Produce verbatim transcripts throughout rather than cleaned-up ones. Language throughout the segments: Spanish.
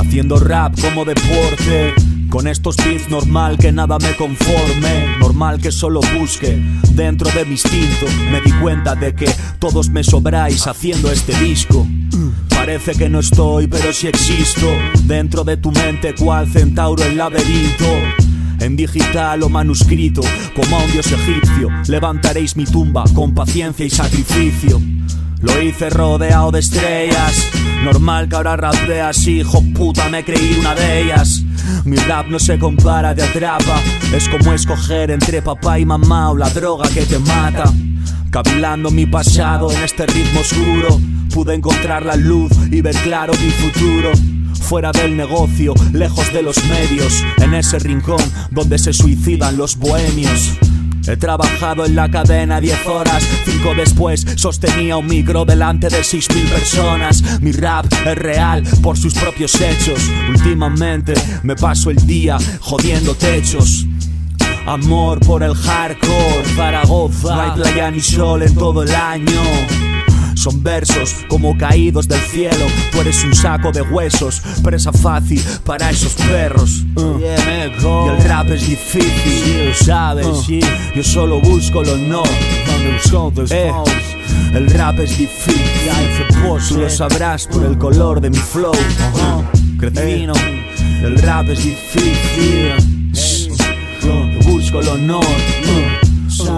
haciendo rap como deporte. Con estos beats normal que nada me conforme, normal que solo busque dentro de mi instinto. Me di cuenta de que todos me sobráis haciendo este disco. Parece que no estoy, pero sí existo dentro de tu mente, cual centauro en laberinto. En digital o manuscrito, como a un dios egipcio, levantaréis mi tumba con paciencia y sacrificio. Lo hice rodeado de estrellas, normal que ahora rapeas, hijo puta, me creí una de ellas. Mi rap no se compara, te atrapa, es como escoger entre papá y mamá o la droga que te mata. Cavilando mi pasado en este ritmo oscuro, pude encontrar la luz y ver claro mi futuro. Fuera del negocio, lejos de los medios, en ese rincón donde se suicidan los bohemios. He trabajado en la cadena diez horas, cinco después sostenía un micro delante de seis mil personas. Mi rap es real por sus propios hechos. Últimamente me paso el día jodiendo techos. Amor por el hardcore, Zaragoza, no hay playa ni sol en todo el año. Son versos como caídos del cielo. Tú eres un saco de huesos, presa fácil para esos perros. uh. yeah, Y el rap es difícil, sí, lo sabes, uh. sí. Yo solo busco lo honor. eh. El rap es difícil, tú lo sabrás por el color de mi flow. uh-huh. Cretino, eh. El rap es difícil, uh. busco lo honor. uh.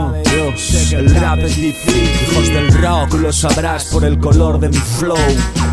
El rap es difícil, hijos del rock, lo sabrás por el color de mi flow.